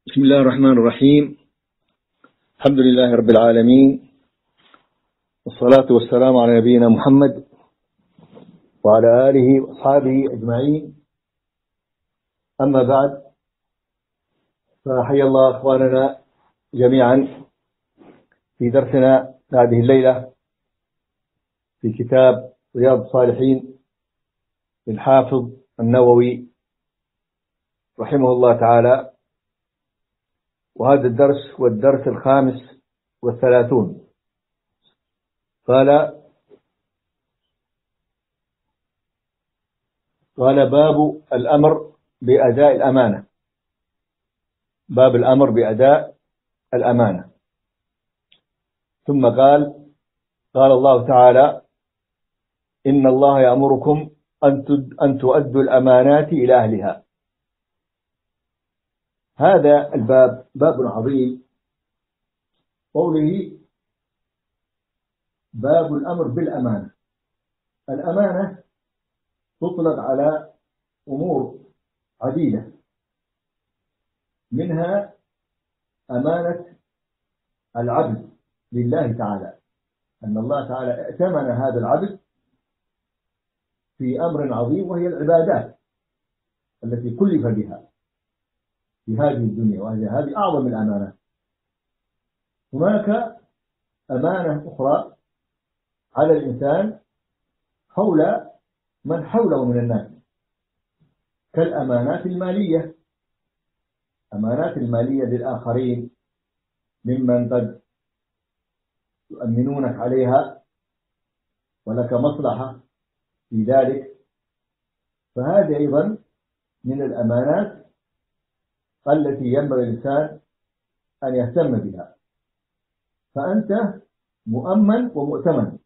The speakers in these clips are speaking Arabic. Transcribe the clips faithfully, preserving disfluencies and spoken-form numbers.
بسم الله الرحمن الرحيم. الحمد لله رب العالمين، والصلاة والسلام على نبينا محمد وعلى آله وأصحابه أجمعين. أما بعد، فحيا الله أخواننا جميعا في درسنا هذه الليلة في كتاب رياض الصالحين للحافظ النووي رحمه الله تعالى، وهذا الدرس هو الدرس الخامس والثلاثون. قال قال باب الأمر بأداء الأمانة. باب الأمر بأداء الأمانة. ثم قال قال الله تعالى: إن الله يأمركم أن تؤدوا الأمانات إلى أهلها. هذا الباب باب عظيم. قوله باب الأمر بالأمانة. الأمانة تطلق على أمور عديدة، منها أمانة العبد لله تعالى، أن الله تعالى ائتمن هذا العبد في أمر عظيم، وهي العبادات التي كلف بها في هذه الدنيا، وهي هذه أعظم الأمانات. هناك أمانة أخرى على الإنسان حول من حوله من الناس، كالأمانات المالية. أمانات المالية للآخرين ممن قد يؤمنونك عليها ولك مصلحة في ذلك، فهذه أيضا من الأمانات التي ينبغي الإنسان أن يهتم بها، فأنت مؤمن ومؤتمن،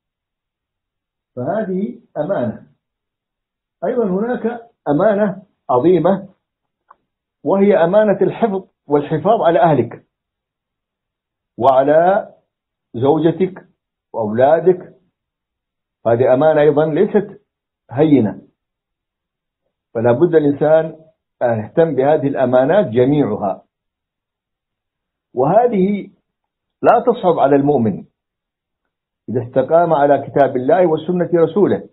فهذه أمانة. أيضا هناك أمانة عظيمة، وهي أمانة الحفظ والحفاظ على أهلك وعلى زوجتك وأولادك. هذه أمانة أيضا ليست هينة، فلا بد الإنسان أن يهتم بهذه الأمانات جميعها، وهذه لا تصعب على المؤمن إذا استقام على كتاب الله وسنة رسوله،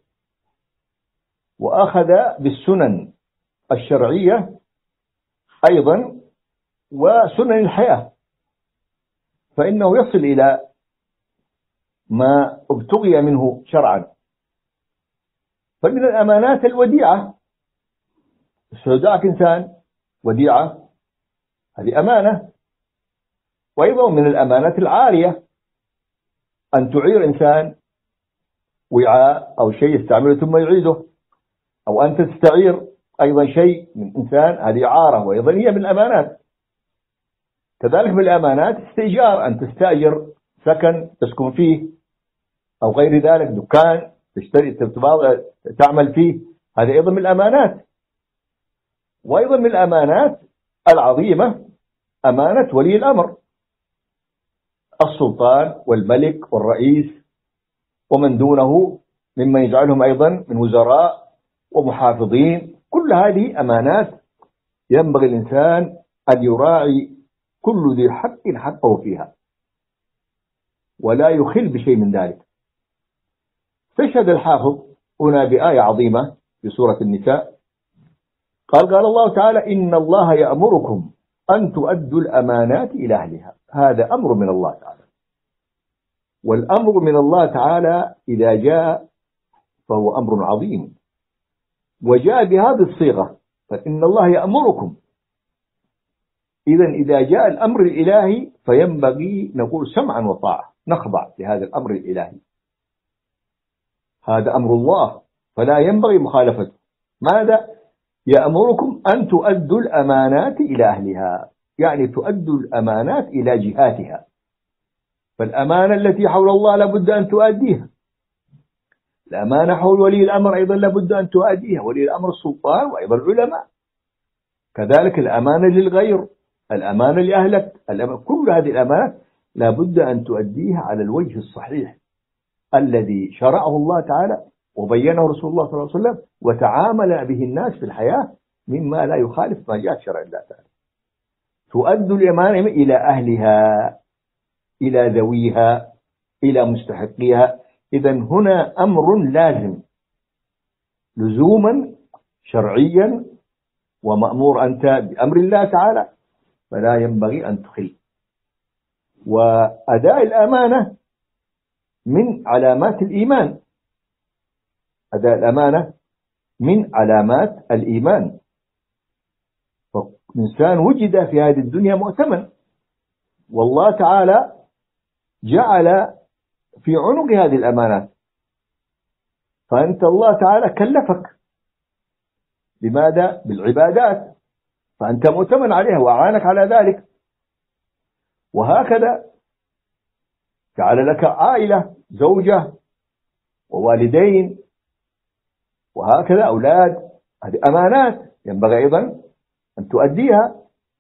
وأخذ بالسنن الشرعية أيضا وسنن الحياة، فإنه يصل إلى ما ابتغي منه شرعا. فمن الأمانات الوديعة، استودعك إنسان وديعة، هذه أمانة. وأيضا من الأمانات العارية أن تعير إنسان وعاء أو شيء يستعمله ثم يعيده، أو أنت تستعير أيضا شيء من إنسان، هذه عارة وأيضا هي من الأمانات. كذلك من الأمانات استئجار، أن تستأجر سكن تسكن فيه أو غير ذلك، دكان تشتري تعمل فيه، هذا أيضا من الأمانات. وأيضا من الأمانات العظيمة أمانة ولي الأمر، السلطان والملك والرئيس ومن دونه ممن يجعلهم أيضا من وزراء ومحافظين. كل هذه أمانات ينبغي الإنسان أن يراعي كل ذي حق حقه فيها، ولا يخل بشيء من ذلك. استشهد الحافظ هنا بآية عظيمة في سورة النساء. قال قال الله تعالى: إن الله يأمركم أن تؤدوا الأمانات إلى أهلها. هذا أمر من الله تعالى، والأمر من الله تعالى إذا جاء فهو أمر عظيم، وجاء بهذه الصيغة، فإن الله يأمركم. إذن إذا جاء الأمر الإلهي فينبغي نقول سمعا وطاعة، نخضع لهذا الأمر الإلهي. هذا أمر الله فلا ينبغي مخالفته. ماذا؟ يأمركم أن تؤدوا الأمانات إلى أهلها، يعني تؤدوا الأمانات إلى جهاتها. فالأمانة التي حول الله لابد أن تؤديها، الأمانة حول ولي الأمر أيضا لابد أن تؤديها، ولي الأمر السلطان وأيضا العلماء. كذلك الأمانة للغير، الأمانة لأهلك، الأمانة. كل هذه الأمانات لابد أن تؤديها على الوجه الصحيح الذي شرعه الله تعالى وبينه رسول الله صلى الله عليه وسلم وتعامل به الناس في الحياة، مما لا يخالف ما جاء شرع الله تعالى. تؤدي الأمانة إلى أهلها، إلى ذويها، إلى مستحقيها. إذن هنا أمر لازم لزوما شرعيا ومأمور أنت بأمر الله تعالى، فلا ينبغي أن تخل. وأداء الأمانة من علامات الإيمان، أداء الأمانة من علامات الإيمان. فالإنسان وجد في هذه الدنيا مؤتمن، والله تعالى جعل في عنق هذه الأمانات، فأنت الله تعالى كلفك بماذا؟ بالعبادات، فأنت مؤتمن عليها وأعانك على ذلك. وهكذا جعل لك عائلة، زوجة ووالدين، وهكذا أولاد، هذه أمانات ينبغي أيضا أن تؤديها.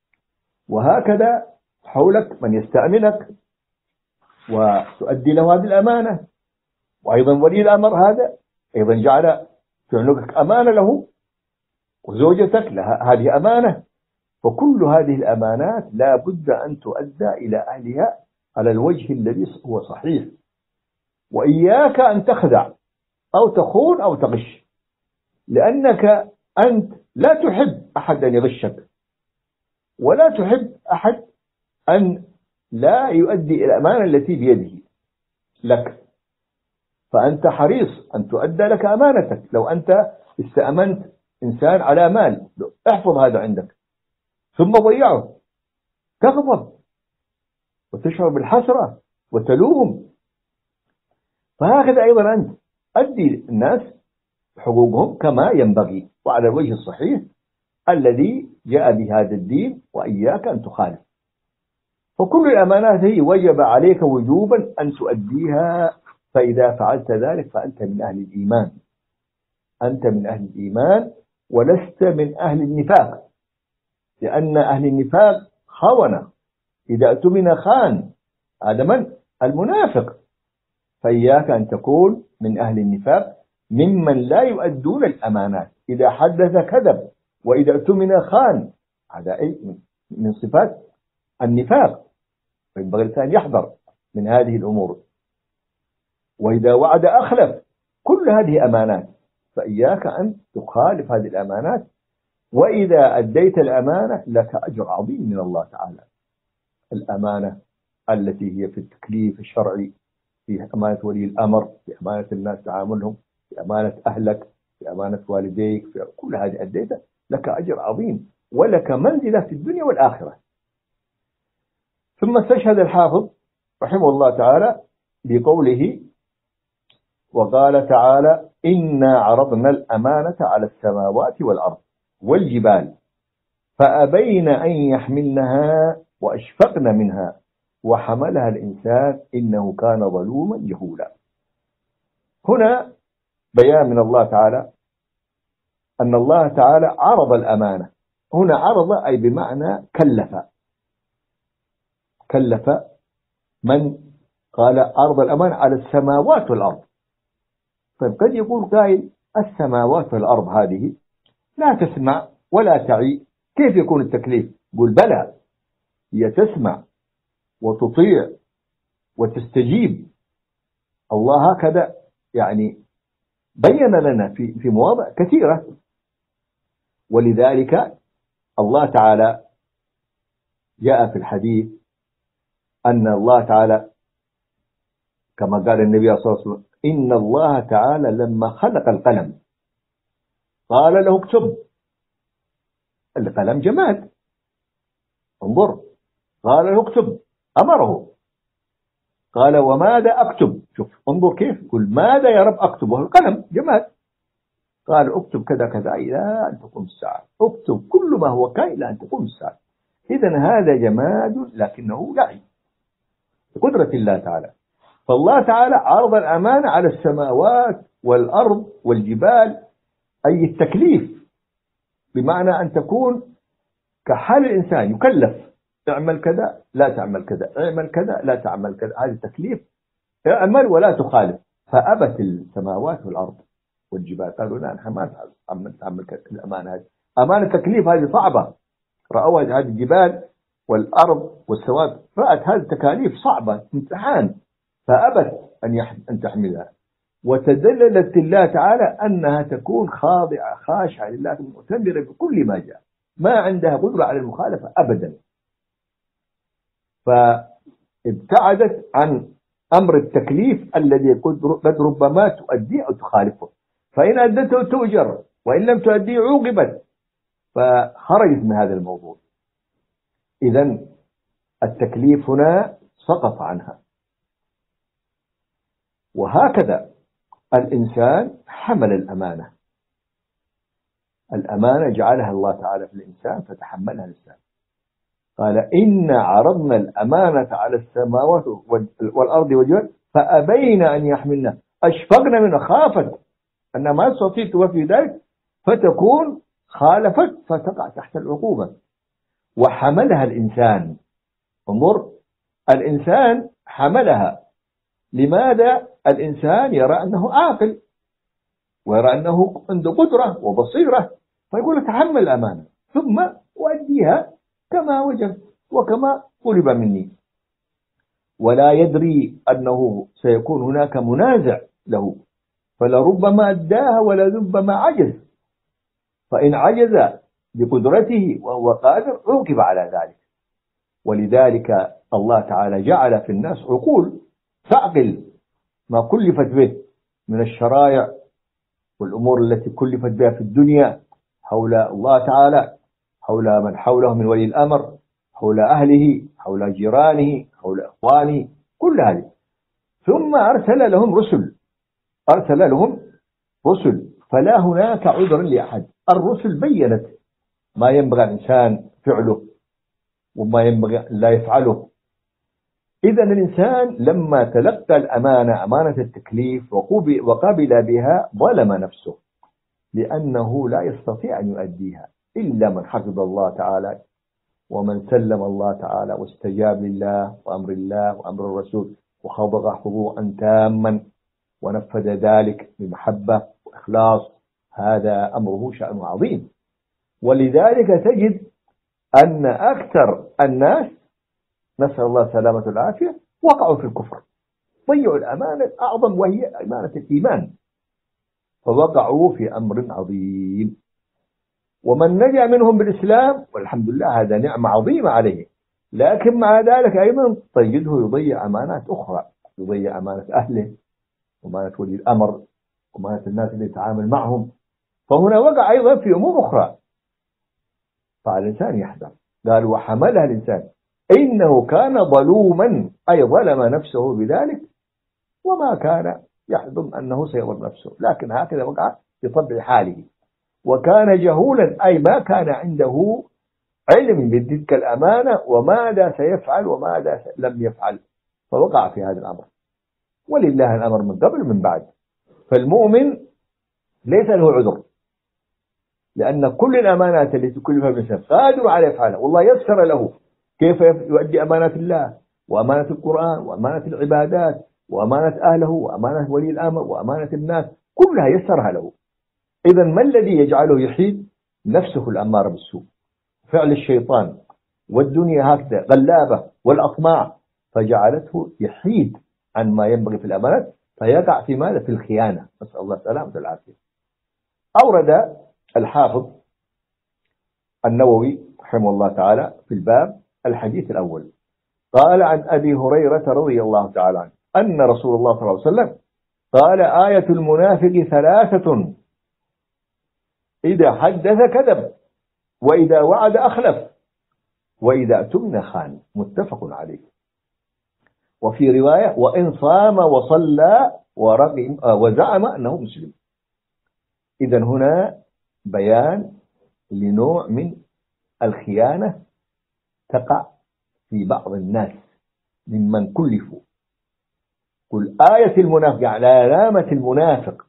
وهكذا حولك من يستأمنك وتؤدي له هذه الأمانة. وأيضا ولي الأمر هذا أيضا جعل في عنقك أمانة له، وزوجتك لها هذه أمانة. فكل هذه الأمانات لا بد أن تؤدى إلى أهلها على الوجه الذي هو صحيح. وإياك أن تخدع أو تخون أو تغش، لأنك أنت لا تحب أحد أن يغشك، ولا تحب أحد أن لا يؤدي الأمانة التي بيده لك. فأنت حريص أن تؤدى لك أمانتك. لو أنت استأمنت إنسان على مال، احفظ هذا عندك ثم ضيعه، تغضب وتشعر بالحسرة وتلوم. فهكذا أيضا أنت أدي الناس حقوقهم كما ينبغي وعلى الوجه الصحيح الذي جاء بهذا الدين، وإياك أن تخالف. فكل الأمانات هي وجب عليك وجوبا أن تؤديها، فإذا فعلت ذلك فأنت من أهل الإيمان، أنت من أهل الإيمان ولست من أهل النفاق. لأن أهل النفاق خونة، إذا اؤتمن خان، هذا من؟ المنافق. فإياك أن تكون من أهل النفاق، ممن لا يؤدون الأمانات، إذا حدث كذب، وإذا اؤتمن خان، هذا أي من صفات النفاق. فينبغي الإنسان يحذر من هذه الأمور. وإذا وعد أخلف، كل هذه أمانات، فإياك أن تخالف هذه الأمانات. وإذا أديت الأمانة لك أجر عظيم من الله تعالى. الأمانة التي هي في التكليف الشرعي، في أمانة ولي الأمر، في أمانة الناس تعاملهم، في أمانة أهلك، في أمانة والديك، في كل هذه أديتها لك أجر عظيم، ولك منزلة في الدنيا والآخرة. ثم استشهد الحافظ رحمه الله تعالى بقوله: وقال تعالى: إنا عرضنا الأمانة على السماوات والأرض والجبال فأبين أن يحملنها وأشفقن منها وحملها الإنسان إنه كان ظلوما جهولا. هنا بيان من الله تعالى أن الله تعالى عرض الأمانة. هنا عرض أي بمعنى كلف، كلف من؟ قال عرض الأمانة على السماوات والأرض. طيب قد يقول قائل: السماوات والأرض هذه لا تسمع ولا تعي، كيف يكون التكليف؟ قل بلى، هي تسمع وتطيع وتستجيب. الله هكذا يعني بين لنا في في مواضع كثيرة. ولذلك الله تعالى جاء في الحديث أن الله تعالى كما قال النبي صلى الله عليه وسلم: إن الله تعالى لما خلق القلم قال له اكتب. القلم جماد، انظر، قال له اكتب، أمره. قال: وماذا أكتب؟ شوف انظر كيف، قل ماذا يا رب أكتب وهو القلم جماد. قال: اكتب كذا كذا إلى أن تقوم الساعة، اكتب كل ما هو كائن إلى أن تقوم الساعة. إذن هذا جماد لكنه يعي بقدرة الله تعالى. فالله تعالى عرض الأمانة على السماوات والأرض والجبال، أي التكليف، بمعنى أن تكون كحال الإنسان يكلف: اعمل كذا لا تعمل كذا، اعمل كذا لا تعمل كذا. هذا التكليف، اعمل ولا تخالف. فأبت السماوات والأرض والجبال، قالوا لا نحن ما نتعمل الأمانة هذه. أمانة التكليف هذه صعبة. رأوا هذه الجبال والأرض والسماوات رأت هذه التكاليف صعبة امتحان، فأبت أن أن تحملها، وتدللت لله تعالى أنها تكون خاضعة خاشعة لله مؤتمرة بكل ما جاء، ما عندها قدرة على المخالفة أبدا. فابتعدت عن أمر التكليف الذي قد ربما تؤدي أو تخالفه، فإن أدته تؤجر، وإن لم تؤدي عوقبت، فخرجت من هذا الموضوع. إذن التكليف هنا سقط عنها. وهكذا الإنسان حمل الأمانة، الأمانة جعلها الله تعالى في الإنسان فتحملها الإنسان. قال إن عرضنا الأمانة على السماوات والأرض والجبال فأبين أن يحملنا أشفقنا منه، خافت أنها ما تستطيع توفي ذلك فتكون خالفت فتقع تحت العقوبة. وحملها الإنسان، انظر الإنسان حملها. لماذا؟ الإنسان يرى أنه عاقل ويرى أنه عنده قدرة وبصيرة، فيقول تحمل الأمانة ثم أؤديها كما وجب وكما طلب مني، ولا يدري أنه سيكون هناك منازع له، فلربما أداها ولربما عجز، فإن عجز بقدرته وهو قادر عوقب على ذلك. ولذلك الله تعالى جعل في الناس عقول تعقل ما كلفت به من الشرائع والأمور التي كلفت بها في الدنيا حول الله تعالى، حول من حوله من ولي الأمر، حول أهله، حول جيرانه، حول أخوانه، كل هذه. ثم أرسل لهم رسل، أرسل لهم رسل، فلا هناك عذر لأحد. الرسل بيّنت ما ينبغي الإنسان فعله وما ينبغي لا يفعله. إذا الإنسان لما تلقى الأمانة، أمانة التكليف، وقبل بها ظلم نفسه، لأنه لا يستطيع أن يؤديها إلا من حفظ الله تعالى ومن سلم الله تعالى واستجاب لله وأمر الله وأمر الرسول وخضع خضوعا تاما ونفذ ذلك بمحبة وإخلاص. هذا أمره شأن عظيم. ولذلك تجد أن أكثر الناس، نسأل الله السلامة والعافية، وقعوا في الكفر، ضيعوا الأمانة الأعظم وهي أمانة الإيمان، فوقعوا في أمر عظيم. ومن نجا منهم بالإسلام والحمد لله هذا نعمة عظيمة عليه، لكن مع ذلك أيضا تجده يضيع أمانات أخرى، يضيع أمانة أهله وأمانة ولي الأمر وأمانة الناس اللي يتعامل معهم، فهنا وقع أيضا في أمور أخرى. فالإنسان يحذر. قال وحملها الإنسان إنه كان ظلوما، أي ظلم نفسه بذلك وما كان يحزن أنه سيظلم نفسه، لكن هكذا وقع بطبع حاله. وكان جهولا، أي ما كان عنده علم بتلك الأمانة وماذا سيفعل وماذا لم يفعل، فوقع في هذا الأمر. ولله الأمر من قبل ومن بعد. فالمؤمن ليس له عذر، لأن كل الأمانات التي كلفها الإنسان قادر على يفعلها، والله يسر له كيف يؤدي أمانات الله وأمانة القرآن وأمانة العبادات وأمانة أهله وأمانة ولي الأمر وأمانة الناس، كلها يسرها له. إذا ما الذي يجعله يحيد؟ نفسه الأمارة بالسوء، فعل الشيطان والدنيا هكذا غلابة والأطماع، فجعلته يحيد عن ما ينبغي في الأمانات، فيقع في ماذا؟ في الخيانة، نسأل الله السلامة والعافية. أورد الحافظ النووي رحمه الله تعالى في الباب الحديث الأول، قال عن أبي هريرة رضي الله تعالى عنه أن رسول الله صلى الله عليه وسلم قال آية المنافق ثلاثة: إذا حدث كذب، وإذا وعد أخلف، وإذا اؤتمن خان. متفق عليه. وفي رواية: وإن صام وصلى ورغم وزعم أنه مسلم. إذن هنا بيان لنوع من الخيانة تقع في بعض الناس ممن كلفوا. قل آية المنافق على علامة المنافق.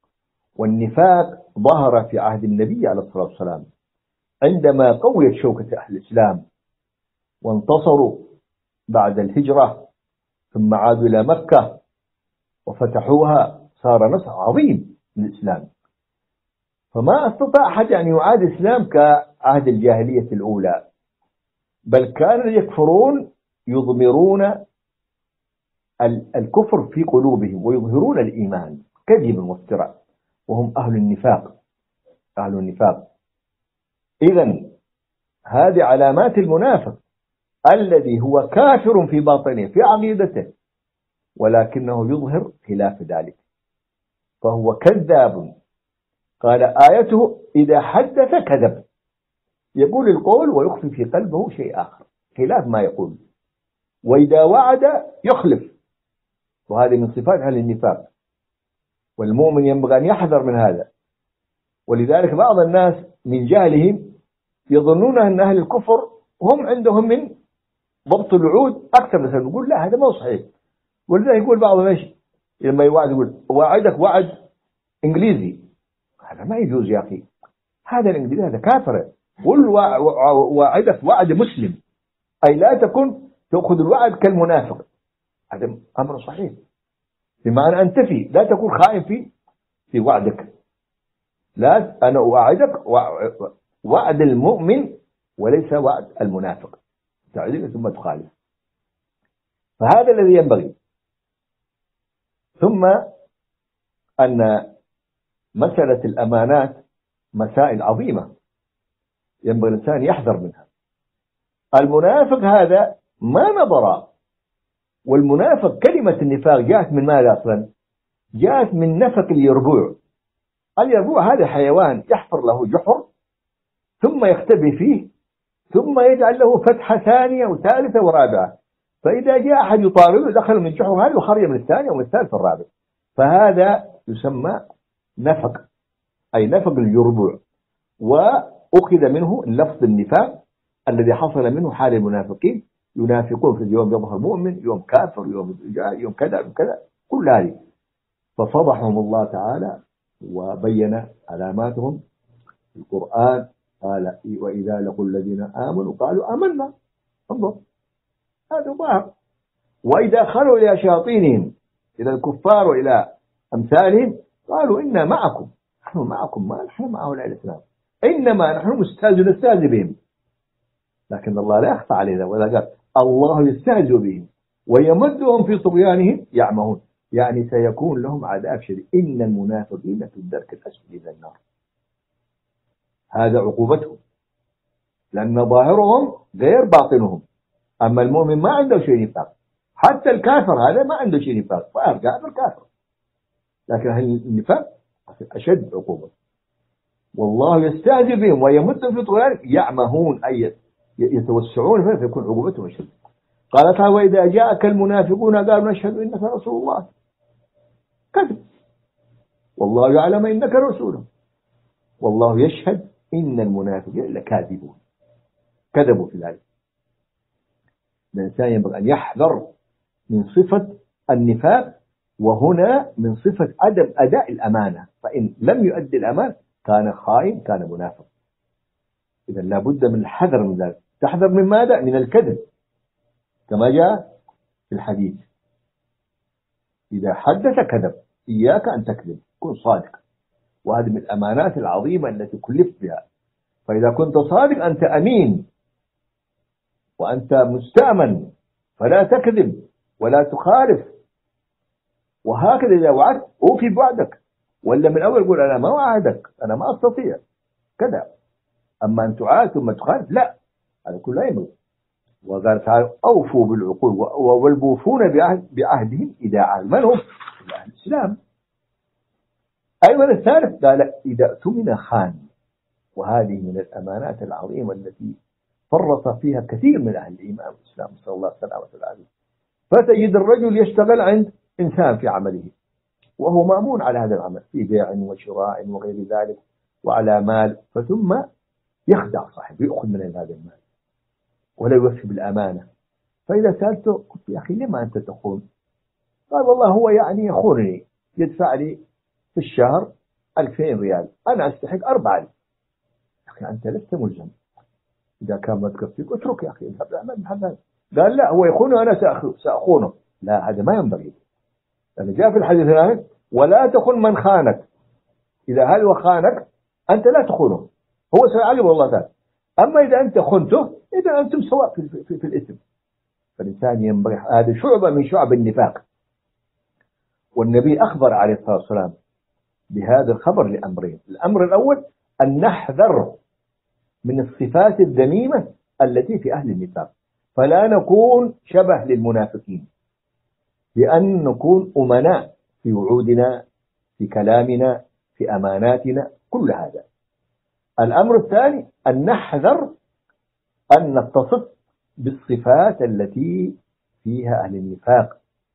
والنفاق ظهر في عهد النبي عليه الصلاة والسلام عندما قويت شوكة أهل الإسلام وانتصروا بعد الهجرة، ثم عادوا إلى مكة وفتحوها، صار نصر عظيم للإسلام، فما استطاع أحد أن يعاد الإسلام كعهد الجاهلية الأولى، بل كانوا يكفرون يضمرون الكفر في قلوبهم ويظهرون الإيمان كذبا وافتراء، وهم أهل النفاق. أهل النفاق. إذن هذه علامات المنافق الذي هو كافر في باطنه في عقيدته، ولكنه يظهر خلاف ذلك، فهو كذاب. قال آيته إذا حدث كذب، يقول القول ويخفي في قلبه شيء آخر خلاف ما يقول، وإذا وعد يخلف، وهذه من صفات أهل النفاق، والمؤمن ينبغي أن يحذر من هذا. ولذلك بعض الناس من جهلهم يظنون أن أهل الكفر هم عندهم من ضبط الوعود أكثر من سنة. يقول لا، هذا ما هو صحيح. ولذلك يقول بعض الناس لما يوعد يقول وعدك وعد إنجليزي، هذا ما يجوز يا أخي، هذا الإنجليزي هذا كافر. قل وعدك وعد مسلم، أي لا تكن تأخذ الوعد كالمنافق، هذا أمر صحيح، بمعنى أن تفي، لا تكون خائن في في وعدك. لا، أنا أوعدك وعد المؤمن وليس وعد المنافق، تعدل ثم تخالف، فهذا الذي ينبغي. ثم أن مسألة الأمانات مسائل عظيمة ينبغي الإنسان يحذر منها. المنافق هذا ما نظر، والمنافق كلمة النفاق جاءت من ماذا أصلا؟ جاءت من نفق اليربوع. اليربوع هذا حيوان يحفر له جحر ثم يختبئ فيه ثم يجعل له فتحة ثانية وثالثة ورابعة، فإذا جاء أحد يطارده دخل من الجحر هذا وخرج من الثانية ومن الثالثة والرابعة، فهذا يسمى نفق، أي نفق اليربوع. وأخذ منه اللفظ النفاق الذي حصل منه حال المنافقين، ينافقون في اليوم يظهر مؤمن، يوم كافر، يوم يوم كذا يوم كذا، كل هذه. ففضحهم الله تعالى وبين علاماتهم في القرآن. قال وإذا لقوا الذين آمنوا قالوا آمنا، انظر هذا ظاهر. وإذا خلوا إلى شياطينهم، إلى الكفار وإلى أمثالهم، قالوا إنا معكم، نحن معكم، ما نحن مع هؤلاء الإسلام، إنما نحن مستهزئ نستهزئ بهم. لكن الله لا يخفى عليه ذلك، ولا قال الله يستهزئ بهم ويمدهم في طغيانهم يعمهون، يعني سيكون لهم عذاب شديد. إن المنافقين في الدرك الأسفل من النار، هذا عقوبتهم، لأن ظاهرهم غير باطنهم. أما المؤمن ما عنده شيء نفاق، حتى الكافر هذا ما عنده شيء نفاق، ظاهر كافر كافر، لكن النفاق أشد عقوبة. والله يستهزئ بهم ويمدهم في طغيانهم يعمهون، أي يتوسعون فيه، فيكون عقوبتهم أشد. قال تعالى وإذا جاءك المنافقون قالوا نشهد إنك رسول الله، كذب، والله يعلم إنك رسوله والله يشهد إن المنافقين لكاذبون، كذبوا في ذلك. الإنسان ينبغي أن يحذر من صفة النفاق، وهنا من صفة عدم أداء الأمانة، فإن لم يؤدي الأمانة كان خائن، كان منافق. إذا لابد من الحذر من ذلك. تحذر من ماذا؟ من الكذب، كما جاء في الحديث إذا حدث كذب، إياك أن تكذب، كن صادق، وهذه من الأمانات العظيمة التي كلفت بها. فإذا كنت صادق أنت أمين وأنت مستأمن، فلا تكذب ولا تخالف. وهكذا إذا وعدت أوفي بوعدك، ولا من أول يقول أنا ما وعدك، أنا ما أستطيع كذا. أما أن تعاد ثم تخالف، لا، هذا كله لا ينبغي. وقال تعالى أوفوا بالعقول والموفون بعهد بعهدهم إذا عهد. من هم؟ أهل الإسلام. أيضا الثالث قال إذا اؤتمن خان، وهذه من الأمانات العظيمة التي فرط فيها كثير من أهل الإيمان والإسلام، صلى الله عليه وسلم. فتجد الرجل يشتغل عند إنسان في عمله وهو مأمون على هذا العمل في بيع وشراء وغير ذلك وعلى مال، فثم يخدع صاحبه يأخذ من هذا المال ولا يوفي بالأمانة. فإذا سألته قلت يا أخي لما أنت تخون؟ قال والله هو يعني يخونني، يدفع لي في الشهر ألفين ريال، أنا أستحق أربعة ألف. يا أخي أنت لست ملزم، إذا كان ما تكفيك اترك يا أخي. قال لا هو يخونه وأنا سأخونه. لا، هذا ما ينبغي، لأن جاء في الحديث الآن ولا تخن من خانك. إذا هل وخانك أنت لا تخونه، هو سيعلم الله تعالى. أما إذا أنت خنته إذا أنتم سواء في, في, في الإثم. فالإنسان ينبغي، هذا شعبة من شعب النفاق. والنبي أخبر عليه الصلاة والسلام بهذا الخبر لأمرين. الأمر الأول أن نحذر من الصفات الذميمة التي في أهل النفاق، فلا نكون شبه للمنافقين، بأن نكون أمناء في وعودنا، في كلامنا، في أماناتنا، كل هذا. الأمر الثاني أن نحذر أن نتصف بالصفات التي فيها أهل النفاق،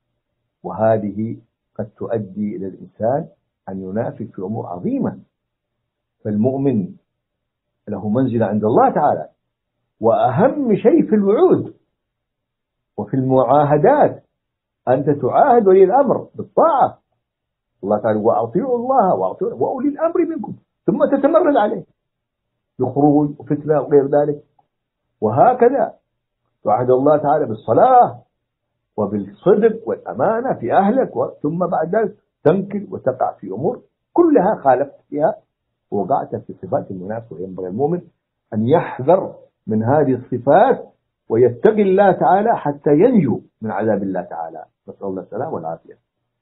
وهذه قد تؤدي إلى الإنسان أن ينافق في أمور عظيمة. فالمؤمن له منزلة عند الله تعالى، وأهم شيء في الوعود وفي المعاهدات أنت تعاهد ولي الأمر بالطاعة. الله تعالى وأطيعوا الله وأطيعوا وأولي الأمر منكم، ثم تتمرد عليه بخروج وفتنة وغير ذلك. وهكذا تعاهد الله تعالى بالصلاة وبالصدق والأمانة في أهلك، ثم بعد ذلك تنكل وتقع في أمور كلها خالفت فيها ووقعت في صفات المنافق. وينبغي المؤمن أن يحذر من هذه الصفات ويتقي الله تعالى حتى ينجو من عذاب الله تعالى، نسأل الله السلامة والعافية.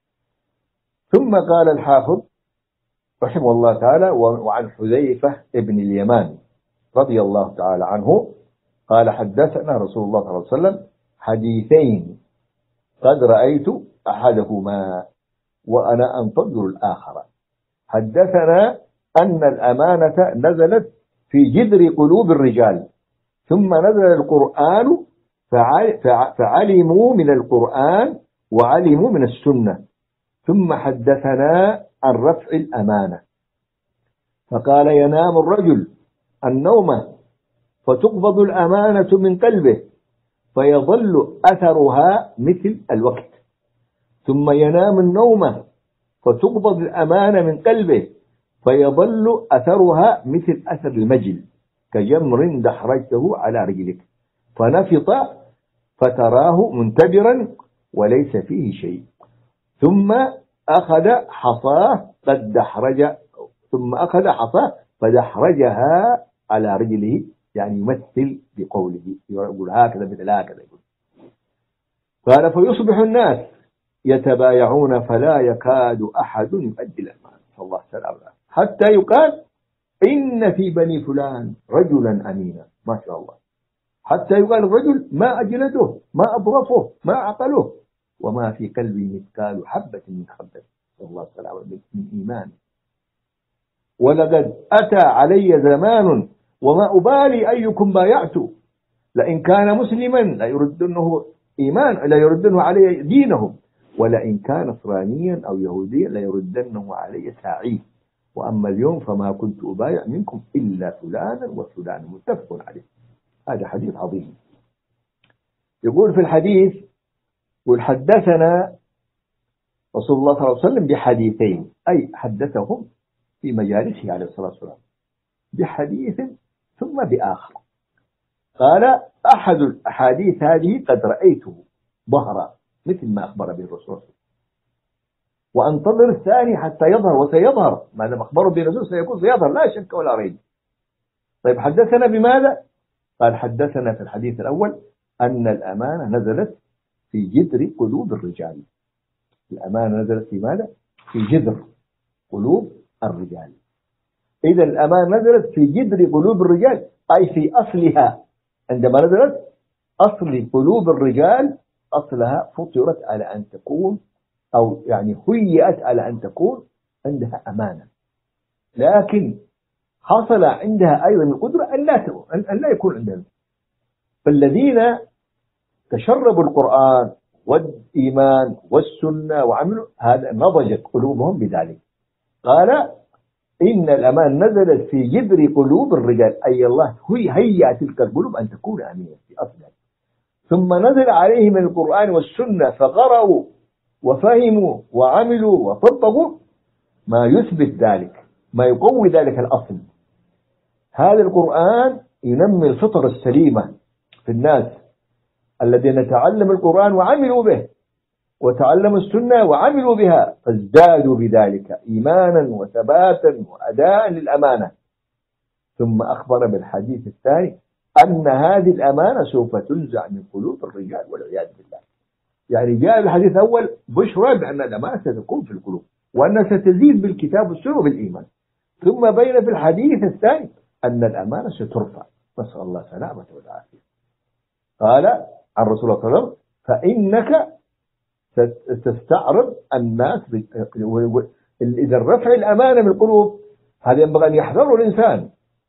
ثم قال الحافظ رحمه الله تعالى: وعن حذيفة ابن اليمان رضي الله تعالى عنه قال: حدثنا رسول الله صلى الله عليه وسلم حديثين قد رأيت أحدهما وأنا أنتظر الآخر. حدثنا أن الأمانة نزلت في جذر قلوب الرجال، ثم نزل القرآن فعلموا من القرآن وعلموا من السنة. ثم حدثنا عن رفع الأمانة، فقال: ينام الرجل النوم فتقبض الأمانة من قلبه فيظل أثرها مثل الوقت، ثم ينام النوم فتقبض الأمانة من قلبه فيظل أثرها مثل أثر المجل كجمر دحرجته على رجلك فنفط فتراه منتبرا وليس فيه شيء، ثم أخذ حصاه قد دحرج ثم أخذ حصاه فدحرجها على رجله، يعني يمثل بقوله، يقول هكذا مثل هكذا يقول. قال: فيصبح الناس يتبايعون فلا يكاد أحد يؤدي الأمانة، الله سلام، حتى يقال: إن في بني فلان رجلا أمينا، ما شاء الله، حتى يقال الرجل ما أجلده ما أظرفه ما عقله وما في قلبه مثقال حبة من خردل، الله سلام من إيمان. ولقد أتى علي زمان وما أبالي أيكم بايعت، لئن كان مسلما لا يردنه إيمان لا يردنه علي دينهم، ولئن كان نصرانيا أو يهوديا لا يردنه علي ساعيه، وأما اليوم فما كنت أبايع منكم إلا فلانا وفلانا، متفق عليه. هذا حديث عظيم. يقول في الحديث: يقول حدثنا رسول الله صلى الله عليه وسلم بحديثين، أي حدثهم في مجالسه عليه الصلاة والسلام بحديث ثم بآخر. قال: أحد الأحاديث هذه قد رأيته ظهر مثل ما أخبر به الرسول، وأنتظر الثاني حتى يظهر، وسيظهر ما دام أخبره به الرسول سيكون سيظهر لا شك ولا ريب. طيب حدثنا بماذا؟ قال: حدثنا في الحديث الأول أن الأمانة نزلت في جذر قلوب الرجال. الأمانة نزلت في ماذا؟ في جذر قلوب الرجال. إذا الأمانة نزلت في جذر قلوب الرجال، أي في أصلها. عندما نزلت أصل قلوب الرجال أصلها فطرت على أن تكون، أو يعني هيئت على أن تكون عندها أمانة، لكن حصل عندها أيضا القدرة أن لا أن لا يكون عندها. فالذين تشربوا القرآن والإيمان والسنة وعملوا هذا نضجت قلوبهم بذلك. قال: إن الأمان نزلت في جذر قلوب الرجال، أي الله هيئ تلك القلوب أن تكون أمينة في أصلها، ثم نزل عليهم القرآن والسنة فقرأوا وفهموا وعملوا وطبقوا ما يثبت ذلك، ما يقوي ذلك الأصل. هذا القرآن ينمي الفطر السليمة في الناس الذين تعلموا القرآن وعملوا به، وتعلموا السنة وعملوا بها، فازدادوا بذلك إيمانا وثباتا وأداء للأمانة. ثم أخبر بالحديث الثاني أن هذه الأمانة سوف تنزع من قلوب الرجال والعياذ بالله. يعني جاء الحديث الأول بشرى بأن الأمانة ستكون في القلوب وأنها ستزيد بالكتاب والسنة وبالإيمان، ثم بين في الحديث الثاني أن الأمانة سترفع. نسأل الله سلامة والعافية. قال عن رسول الله صلى الله عليه وسلم فإنك تستعرض الناس إذا رفع الأمانة من القلوب هذا ينبغي أن يحذره الإنسان،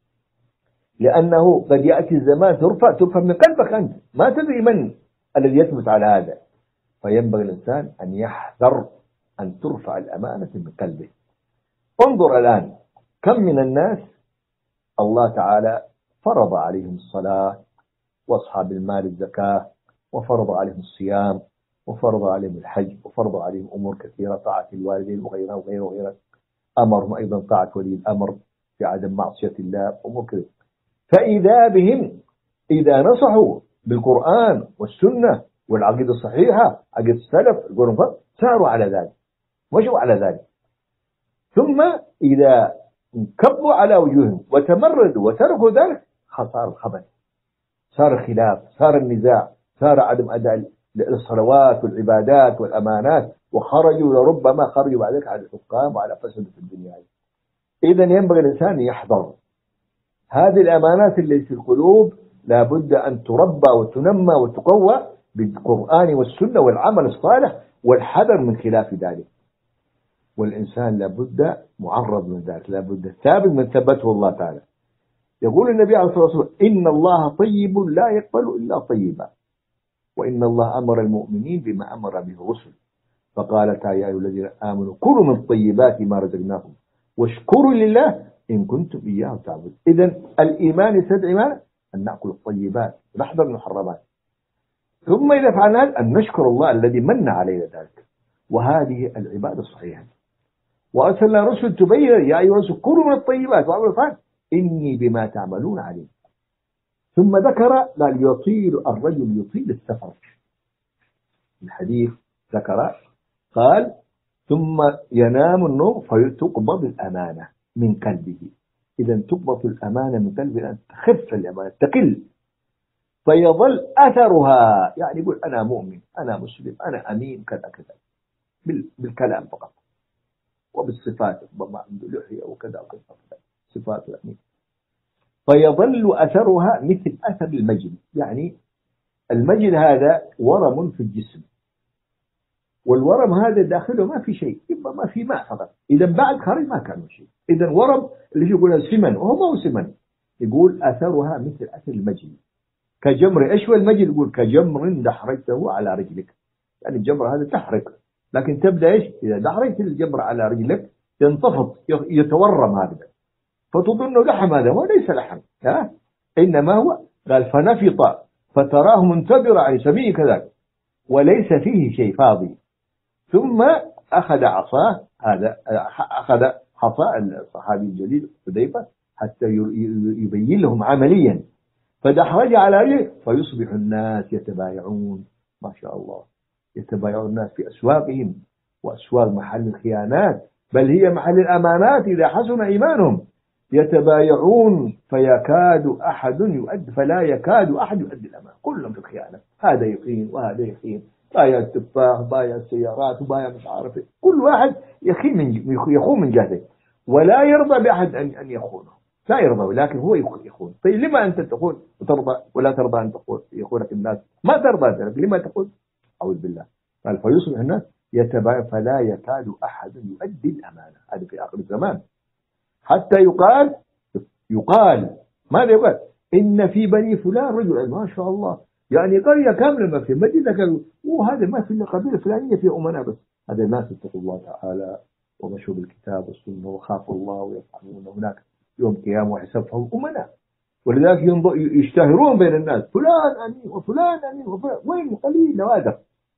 لأنه قد يأتي الزمان ترفع ترفع من قلبك أنت ما تدري من الذي يثبت على هذا، فينبغي الإنسان أن يحذر أن ترفع الأمانة من قلبه. انظر الآن كم من الناس الله تعالى فرض عليهم الصلاة وأصحاب المال الزكاة وفرض عليهم الصيام وفرض عليهم الحج وفرض عليهم أمور كثيرة، طاعة الوالدين وغيرها وغيرها وغيرها، أمرهم أيضا طاعة ولي الأمر في عدم معصية الله أمور كثيرة. فإذا بهم إذا نصحوا بالقرآن والسنة والعقيدة الصحيحة عقيدة السلف ساروا على ذلك مشوا على ذلك، ثم إذا كبوا على وجوههم وتمردوا وتركوا ذلك صار الخبث، صار الخلاف، صار النزاع، صار عدم أداء الصلوات والعبادات والأمانات، وخرجوا لربما خرجوا بعد ذلك على الحكام وعلى فساد في الدنيا. إذن ينبغي الإنسان يحذر هذه الأمانات التي في القلوب، لابد أن تربى وتنمى وتقوى بالقرآن والسنة والعمل الصالح والحذر من خلاف ذلك. والإنسان لابد معرض من ذلك، لابد ثابت من ثبته الله تعالى. يقول النبي عليه الصلاة والسلام إن الله طيب لا يقبل إلا طيبا، وإن الله أمر المؤمنين بما أمر به الرسل، فقال تعالى يا أيها الذين آمنوا كلوا من طيبات ما رزقناكم واشكروا لله إن كنتم إياه تعبدون. إذن الإيمان يستدعي ماذا؟ أن نأكل الطيبات نحذر من المحرمات، ثم إذا فعلنا أن نشكر الله الذي من علينا ذلك، وهذه العبادة الصحيحة. وأرسلنا رسل تبين يا أيها الرسل كلوا من الطيبات وعملوا الصالحات إني بما تعملون عليم. ثم ذكر قال يطيل الرجل يطيل السفر، الحديث ذكر قال ثم ينام النوم فتقبض الأمانة من قلبه. إذا تقبض الأمانة من قلبه أن تخف الأمانة تقل، فيظل أثرها، يعني يقول أنا مؤمن أنا مسلم أنا أمين كذا كذا بالكلام فقط وبالصفات ربما عنده لحية وكذا وكذا صفات الأمين، فيظل أثرها مثل أثر المجد. يعني المجد هذا ورم في الجسم، والورم هذا داخله ما في شيء إما ما في ماء فقط، إذا بعد خارج ما كان شيء. إذا ورم اللي يقول سمن وهو ما هو سمن، يقول أثرها مثل أثر المجد كجمر. إيش هو المجد؟ يقول كجمر دحرجته على رجلك، يعني الجمر هذا تحرق، لكن تبدأ إيش إذا دحرجت الجمر على رجلك تنتفض يتورم هذا، فتظن لحم، هذا هو ليس لحم ها؟ إنما هو قال فنفط فتراه منتبرا عن سبيل كذلك وليس فيه شيء فاضي. ثم أخذ عصاه، هذا أخذ عصا الصحابي الجليل حذيفة حتى يبين لهم عمليا، فدحرج على رجله فيصبح الناس يتبايعون، ما شاء الله يتبايعون الناس في أسواقهم، وأسواق محل الخيانات بل هي محل الأمانات إذا حسن إيمانهم، يتبايعون فيكاد أحد يؤدي فلا يكاد أحد يؤدي الأمانة، كلهم في الخيانة، هذا يخين وهذا يخين، بايع التفاح بايع السيارات وبايع مش عارف، كل واحد يخين من يخون من جهته، ولا يرضى بأحد أن أن يخونه، لا يرضى، لكن هو يخون. طيب لما أنت تخون وترضى ولا ترضى أن تخون يخونك الناس؟ ما ترضى ذلك، لما تخون؟ أعوذ بالله. قال فيصبح الناس يتبايع فلا يكاد أحد يؤدي الأمانة، هذا في آخر الزمان، حتى يقال يقال ماذا يقال؟ إن في بني فلان رجل ما شاء الله، يعني قرية كاملة ما في مدينة، وهذا ما في قبيلة فلانية في أمنا بس، هذا الناس اتقوا الله تعالى ومشوا بالكتاب والسنة وخافوا الله ويفهمون هناك يوم قيام وحسابهم أمنا، ولذلك يشتهرون بين الناس فلان أمين وفلان أمين وفلان، وين قليل نوادر،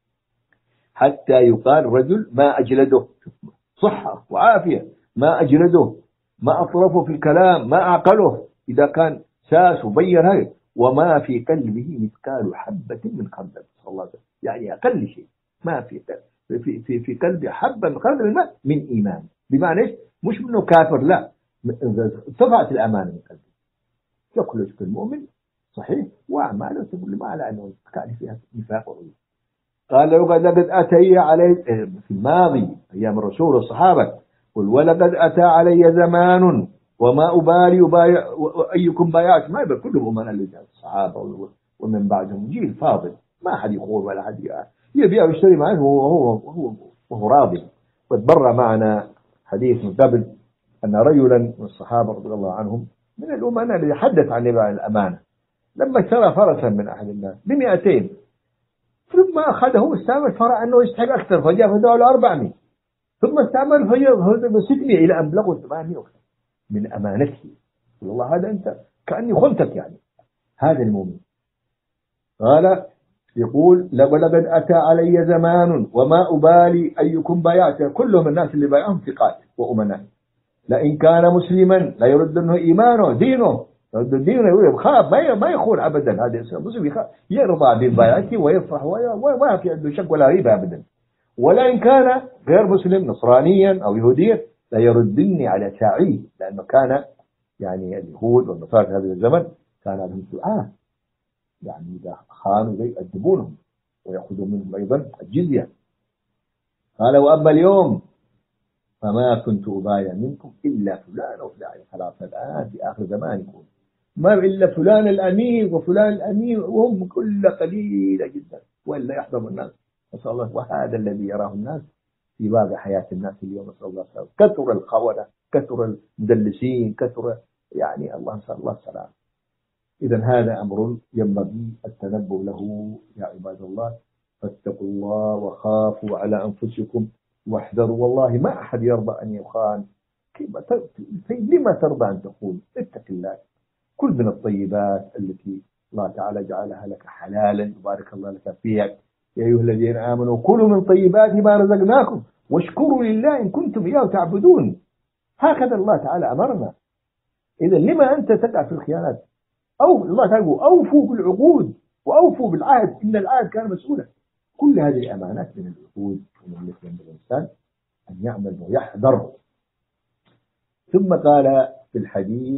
حتى يقال رجل ما أجلده صحة وعافية، ما أجلده ما أطرفه في الكلام ما أعقله، إذا كان ساس وبين هاي، وما في قلبه مثقال حبة من خردل، صلى الله عليه وسلم، يعني أقل شيء ما في في في في قلبه حبة من خردل الماء من إيمان، بمعنى إيش؟ مش منه كافر، لا، ارتفعت الأمانة من قلبه، شكله شكل المؤمن صحيح، وأعماله تقول ما على أنه كان فيها نفاق وغيره. قال لقد أتي علي في الماضي أيام الرسول والصحابة، قل ولقد أتى علي زمان وما أبالي أبايع أيكم بايعت، ما يبقى كلهم أمنا الصحابة ومن بعدهم جيل فاضل، ما حد يخور ولا حد يبيع ويشتري معه وهو وهو وهو راضي. وتبرع معنا حديث من قبل أن رجلا من الصحابة رضي الله عنهم من الأمناء الذي حدث عن الأمانة لما اشترى فرسا من أحد الناس بمئتين، ثم أخذه واستعمل فرع أنه يستحق أكثر فجاء فدعوا له أربعمائة، ثم استعمل فجاء ستمائة إلى أن بلغوا ثمانمائة من أمانته. والله هذا أنت كأني خنتك يعني. هذا المؤمن قال يقول لقد أتى علي زمان وما أبالي أيكم بايعت، كلهم الناس اللي بايعهم ثقات وأمناء، لئن كان مسلما لا يرد انه ايمانه دينه، يرد دينه يخاف ما ما يخون ابدا. هذا المسلم يخاف يرضى بالبيعه ويفرح وما في عنده شك ولا ريبه ابدا. ولا ان كان غير مسلم نصرانيا او يهوديا لا يردني على ساعيه، لانه كان يعني اليهود والنصارى في هذا الزمن كان لهم سعاه، يعني اذا خانوا يؤدبونهم ويأخذون منهم ايضا الجزيه. قال واما اليوم فما كنت أبايع منكم إلا فلان أو فلان. خلاص الآن في آخر زمان يكون ما إلا فلان الأمير وفلان الأمير وهم كل قليلة جدا وإلا يحضر الناس. نسأل الله، وهذا الذي يراه الناس في واقع حياة الناس اليوم. نسأل الله السلامة. كثر الخونة، كثر المدلسين، كثر يعني الله نسأل الله السلامة. إذا هذا أمر ينبغي التنبه له يا عباد الله، فاتقوا الله وخافوا على أنفسكم واحذروا. والله ما أحد يرضى أن يخان. لما ترضى أن تخون؟ اتق الله. كل من الطيبات التي الله تعالى جعلها لك حلالا وبارك الله لك فيها. يا أيها الذين آمنوا كلوا من طيبات ما رزقناكم واشكروا لله إن كنتم إياه تعبدون. هكذا الله تعالى أمرنا. إذا لما أنت تقع في الخيانات؟ أو الله تعالى أوفوا بالعقود وأوفوا بالعهد إن العهد كان مسؤولا. كل هذه الأمانات من العقود ومن الإسلام الإنسان أن يعمل ويحذر. ثم قال في الحديث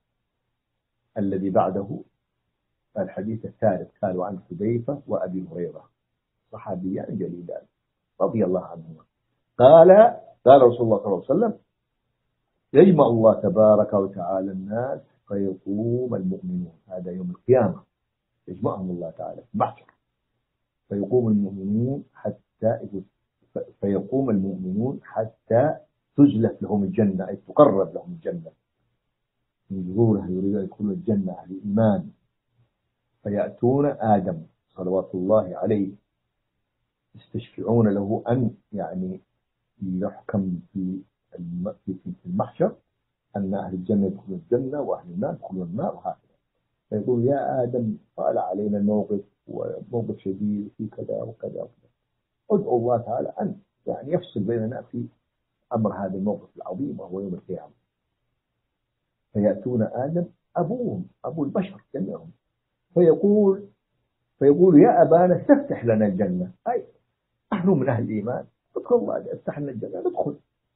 الذي بعده الحديث الثالث قالوا عن حذيفة وأبي هريرة صحابيان جليلان رضي الله عنهما قال قال رسول الله صلى الله عليه وسلم يجمع الله تبارك وتعالى الناس فيقوم المؤمنون، هذا يوم القيامة يجمعهم الله تعالى في محشر، فيقوم المؤمنون حتى فيقوم المؤمنون حتى تزلف لهم الجنة، أي تقرب لهم الجنة من ظهورها، يريد أن يدخلوا الجنة أهل الإيمان. فيأتون آدم صلوات الله عليه يستشفعون له أن يعني يحكم في في المحشر أن أهل الجنة يدخلون الجنة وأهل النار يدخلون النار وهكذا. فيقول يا آدم طال علينا الموقف وموقف شديد في كذا وكذا وكذا، ادعو الله تعالى أن يعني يفصل بيننا في أمر هذا الموقف العظيم وهو يوم القيامة. فيأتون آدم أبوهم أبو البشر جميعهم فيقول فيقول يا أبانا استفتح لنا الجنة، أي نحن من أهل الإيمان ادخل الله افتح لنا الجنة ندخل.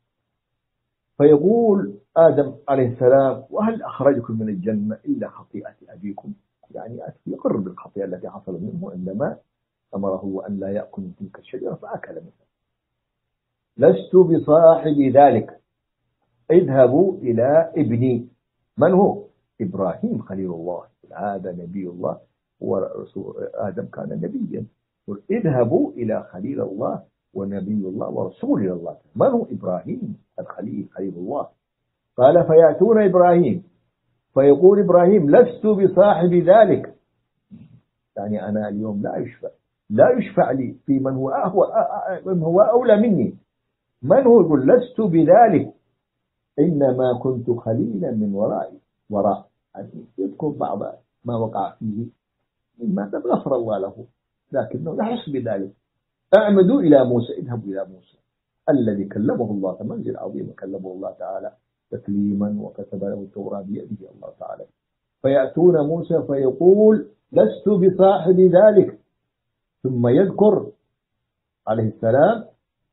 فيقول آدم عليه السلام وهل أخرجكم من الجنة إلا خطيئة أبيكم؟ يعني يقر بالخطيئة التي حصلت منه عندما أمره أن لا يأكل من تلك الشجرة فأكل منها. لست بصاحب ذلك، اذهبوا إلى ابني. من هو؟ إبراهيم خليل الله، هذا نبي الله ورسول آدم كان نبيا. اذهبوا إلى خليل الله ونبي الله ورسول الله. من هو إبراهيم الخليل خليل الله؟ قال فيأتون إبراهيم فيقول إبراهيم لست بصاحب ذلك، يعني أنا اليوم لا يشفع لا يشفع لي في من هو أهو من هو أولى مني. من هو؟ يقول لست بذلك إنما كنت خليلا من ورائي وراء، يعني يذكر بعض ما وقع فيه مما قد غفر الله له لكنه لا يحس بذلك. اعمدوا إلى موسى، اذهبوا إلى موسى الذي كلمه الله منزل عظيم، كلمه الله تعالى تكليما وكتب له التوراة بيده الله تعالى. فيأتون موسى فيقول لست بصاحب ذلك، ثم يذكر عليه السلام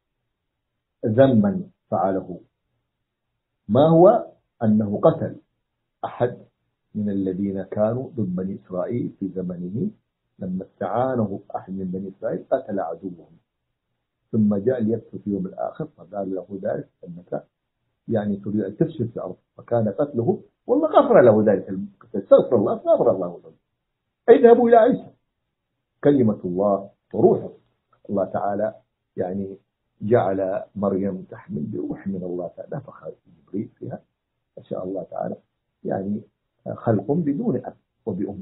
ذنبا فعله، ما هو؟ أنه قتل أحد من الذين كانوا ضد بني إسرائيل في زمنه لما استعانه أحد من بني إسرائيل قتل عدوهم، ثم جاء ليقتل في يوم الآخر فقال له ذلك أنك يعني تريد أن تفسد في الأرض، فكان قتله والله غفر له ذلك، استغفر الله غفر الله له. اذهبوا إلى عيسى كلمة الله وروحه، الله تعالى يعني جعل مريم تحمل بروح من الله تعالى، نفخ جبريل فيها ما شاء الله تعالى، يعني خلق بدون أب وبأم.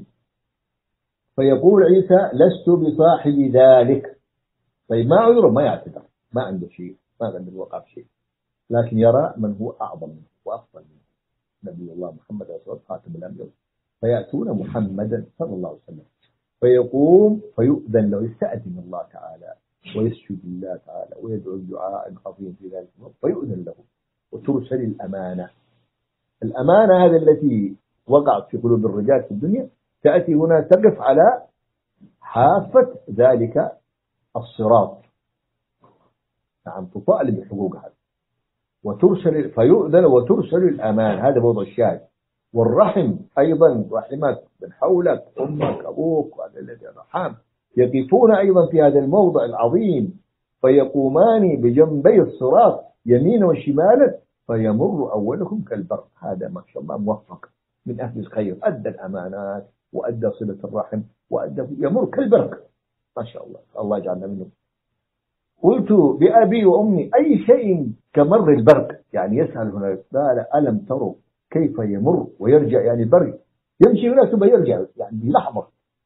فيقول عيسى لست بصاحب ذلك. طيب ما عذره؟ ما يعتذر، ما عنده شيء، ما عنده وقع شيء، لكن يرى من هو أعظم منه وأفضل منه، نبي الله محمد صلى الله عليه وسلم خاتم الأنبياء. فيأتون محمدا صلى الله عليه وسلم فيقوم فيؤذن له، يستأذن الله تعالى ويسجد لله تعالى ويدعو الدعاء العظيم في ذلك الوقت فيؤذن له وترسل الأمانة. الأمانة هذه التي وقعت في قلوب الرجال في الدنيا تأتي هنا تقف على حافة ذلك الصراط، نعم، تطالب بحقوقها وترسل فيؤذن وترسل الأمان. هذا موضوع الشاهد. والرحم أيضا، رحمك من حولك أمك أبوك وهذا الذي الرحام يقفون أيضا في هذا الموضع العظيم فيقومان بجنبي الصراط يمينا وشمالا فيمر أولكم كالبر. هذا ما شاء الله موفق من أهل الخير، أدى الأمانات وأدى صلة الرحم وأدى يمر كالبرق ما شاء الله، الله يجعلنا منهم. قلت بأبي وأمي أي شيء كمر البرق، يعني يسأل هنا قال ألم تروا كيف يمر ويرجع، يعني برق يمشي هنا ثم يرجع يعني بلحظة.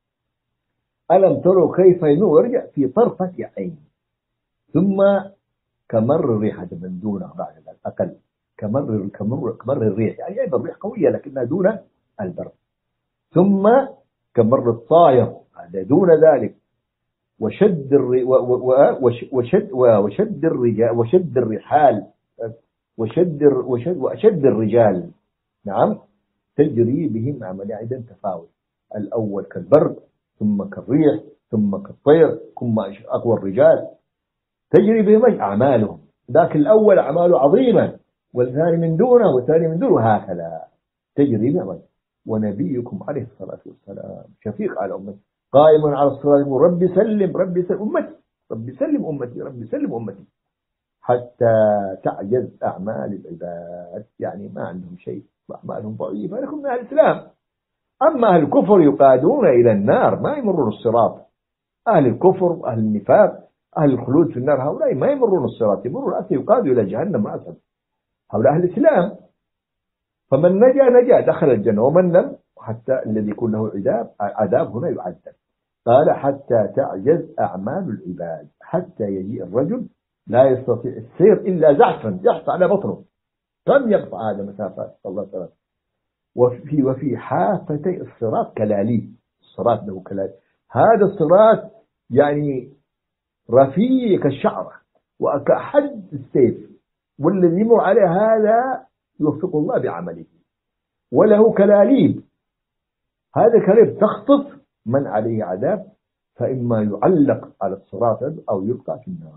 ألم تروا كيف يمر ويرجع في طرفة عين. ثم كمر الريح، هذا من دونه بعد الأقل، كمر كمر كمر الريح، يعني أيضا الريح قوية لكنها دون البرق. ثم كمر الطائر، هذا دون ذلك. وشد الري وشد وشد الرجال وشد الرحال وشد وشد وشد الرجال، نعم، تجري بهم عملية عدم تفاوت. الأول كالبرق ثم كالريح ثم كالطير ثم أقوى الرجال تجري بهم أعمالهم. ذاك الأول أعماله عظيمة والثاني من دونه والثاني من دونه، هكذا تجري بهم. ونبيكم عليه الصلاة والسلام شفيق على أمته قائم على الصلاة يقول ربي سلم ربي سلم أمتي ربي سلم أمتي ربي سلم أمتي حتى تعجز أعمال العباد، يعني ما عندهم شيء وأعمالهم ضعيفة لكم من أهل الإسلام. أما أهل الكفر يقادون إلى النار ما يمرون الصراط. أهل الكفر وأهل النفاق أهل الخلود في النار هؤلاء ما يمرون الصراط، يمرون أصلا يقادوا إلى جهنم أصلا. هؤلاء أهل الإسلام، فمن نجا نجا دخل الجنة ومن لم حتى الذي يكون له عذاب عذاب هنا يعذب. قال حتى تعجز أعمال العباد حتى يجيء الرجل لا يستطيع السير إلا زحفا يحط على بطنه، كم يقطع هذا مسافات الله تعالى. وفي وفي حافتي الصراط كلاليب، الصراط له كلاليب، هذا الصراط يعني رفيق الشعرة وكحد السيف، والذي يمر عليه هذا يوفق الله بعمله وله كلاليب. هذا كلاليب تخطف من عليه عذاب فإما يعلق على الصراط أو يلقى في النار.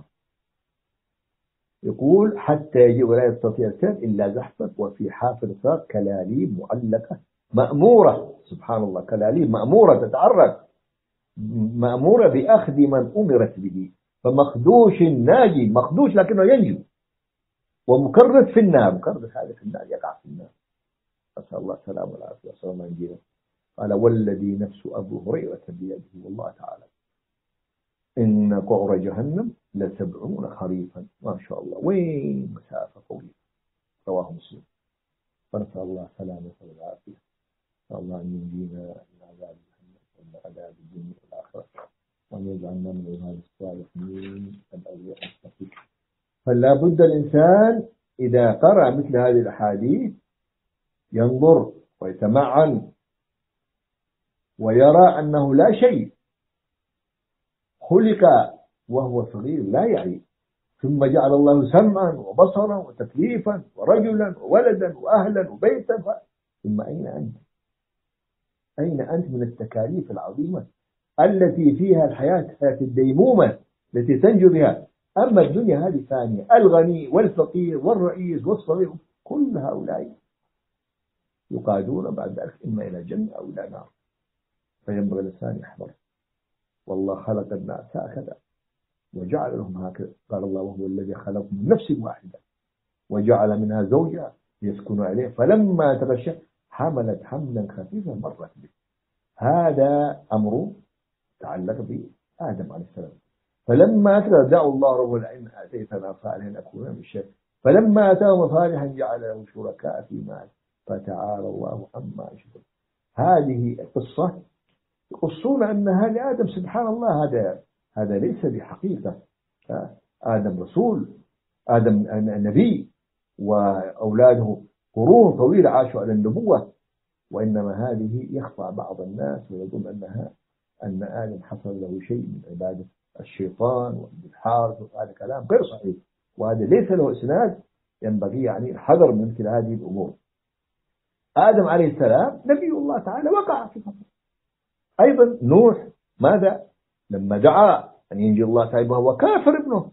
يقول حتى يجي ولا يستطيع السير إلا زحفة. وفي حافل الصراط كلاليب معلقة مأمورة، سبحان الله، كلاليب مأمورة تتعرض، مأمورة بأخذ من أمرت به، فمخدوش ناجي، مخدوش لكنه ينجو، ومكرس في النار، مكرس هذا في النار يقع في النار، أسأل الله السلامة والعافية صلى الله عليه وسلم. قال والذي نفس أبو هريرة بيده والله تعالى إن قعر جهنم لسبعون خريفا، ما شاء الله، وين مسافة طويلة. رواه مسلم. فنسأل الله السلامة والعافية، نسأل الله أن ينجينا من عذاب جهنم ومن عذاب الدنيا والآخرة، وأن يجعلنا من عباد الصالحين الأولياء المتقين. فلا بد الإنسان إذا قرأ مثل هذه الأحاديث ينظر ويتمعن ويرى أنه لا شيء، خلق وهو صغير لا يعي، ثم جعل الله سمعا وبصرا وتكليفا ورجلا وولدا وأهلا وبيتا ف... ثم أين أنت؟ أين أنت من التكاليف العظيمة التي فيها الحياة، حياة الديمومة التي تنجو بها. أما الدنيا هذه ثانية، الغني والفقير والرئيس والصغير كل هؤلاء يقادون بعد ذلك إما إلى جنة أو إلى نار. فينبغي الإنسان يحذر. والله خلق الناس هكذا وجعل لهم هكذا. قال الله وهو الذي خلق من نفس واحدة وجعل منها زوجها يسكن عليه فلما تغشى حملت حملا خفيفا مرت به. هذا أمر تعلق بآدم عليه السلام. فلما أتى دعوا الله رب العالمين آتيتنا صالحا أكون من الشرك فلما أتاهم صالحا جعل له شركاء فيما فتعالى الله عما يشركون. هذه قصة يقصون أنها لآدم. سبحان الله، هذا هذا ليس بحقيقة. آدم رسول، آدم نبي، وأولاده قرون طويلة عاشوا على النبوة، وإنما هذه يخفى بعض الناس ويظن أنها أن آدم حصل له شيء من عبادة الشيطان والحارث، وهذا كلام غير صحيح، وهذا ليس له إسناد. ينبغي يعني الحذر من مثل هذه الأمور. آدم عليه السلام نبي الله تعالى وقع في خطأ. أيضا نوح ماذا لما دعا أن ينجي الله تعالى وهو كافر ابنه،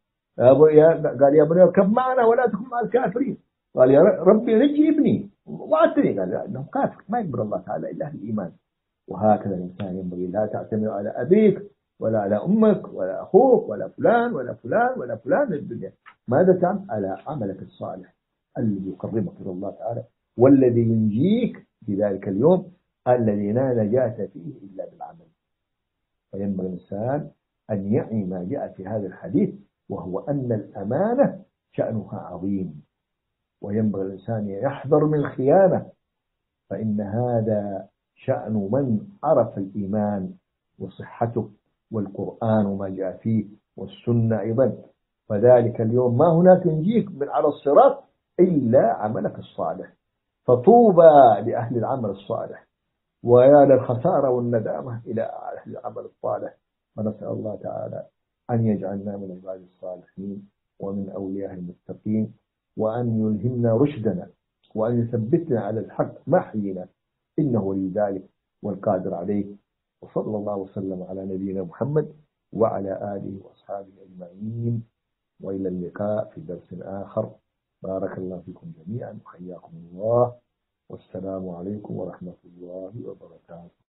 قال يا بني اركب معنا ولا تكن مع الكافرين. قال يا ربي نجي ابني وعدتني. قال لا، انه كافر ما يقبل الله تعالى الا الايمان. وهكذا الانسان ينبغي لا تعتمد على ابيك ولا على امك ولا اخوك ولا فلان ولا فلان ولا فلان من الدنيا. ماذا تعمل؟ على عملك الصالح الذي يقربك الى الله تعالى والذي ينجيك في ذلك اليوم الذي لا نجاة فيه الا بالعمل. فينبغي الانسان ان يعي ما جاء في هذا الحديث، وهو أن الأمانة شأنها عظيم، وينبغي الإنسان أن يحذر من الخيانة، فإن هذا شأن من عرف الإيمان وصحته والقرآن وما جاء فيه والسنة أيضا. فذلك اليوم ما هناك ينجيك من على الصراط إلا عملك الصالح. فطوبى لأهل العمل الصالح، ويا للخسارة والندامة إلى أهل العمل الصالح. ونسأل الله تعالى أن يجعلنا من عباد الصالحين ومن أولياء المتقين، وأن يلهمنا رشدنا، وأن يثبتنا على الحق ما حيينا، إنه ولي ذلك والقادر عليه. وصلى الله وسلم على نبينا محمد وعلى آله وأصحابه أجمعين، وإلى اللقاء في درس آخر. بارك الله فيكم جميعا وحياكم الله، والسلام عليكم ورحمة الله وبركاته.